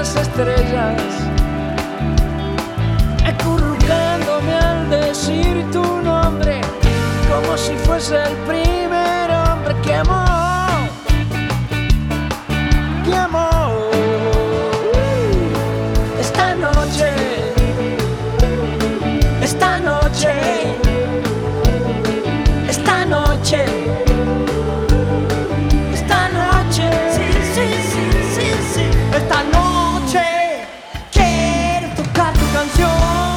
las estrellas, acurrucándome al decir tu nombre, como si fuese el primer hombre que amó, que amó. Esta noche, esta noche, esta noche, esta noche, sí, sí, sí, sí, sí. Esta noche quiero tocar tu canción.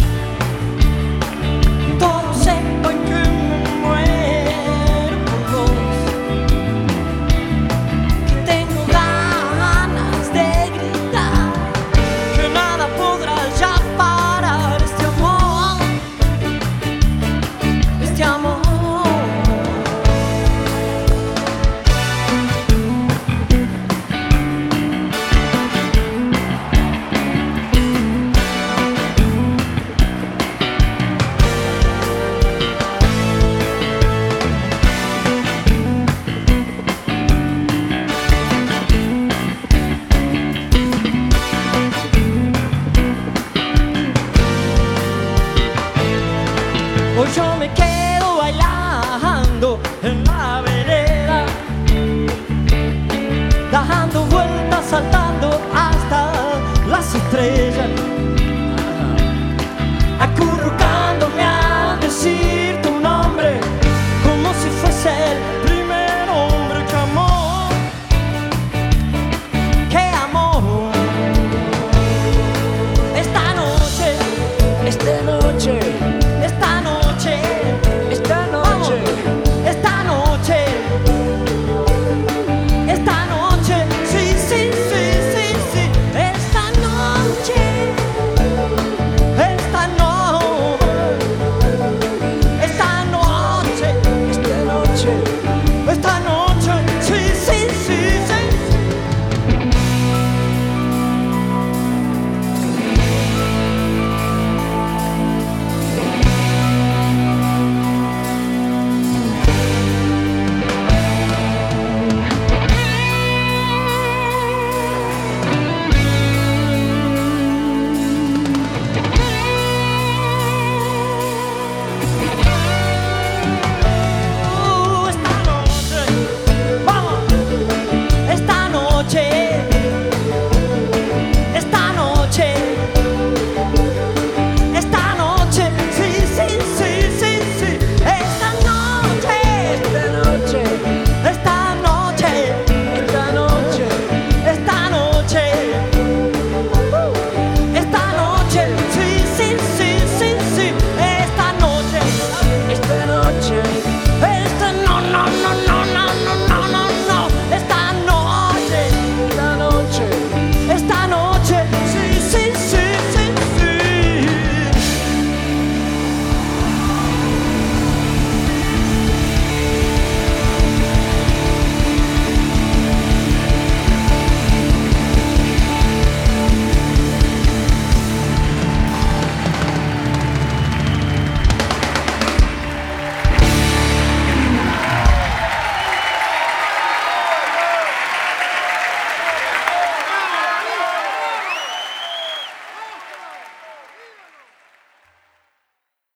Todos sepan que me muero por vos, que tengo ganas de gritar, que nada podrá ya parar este amor, este amor. Hoy yo me quedo bailando en la vereda, dando vueltas al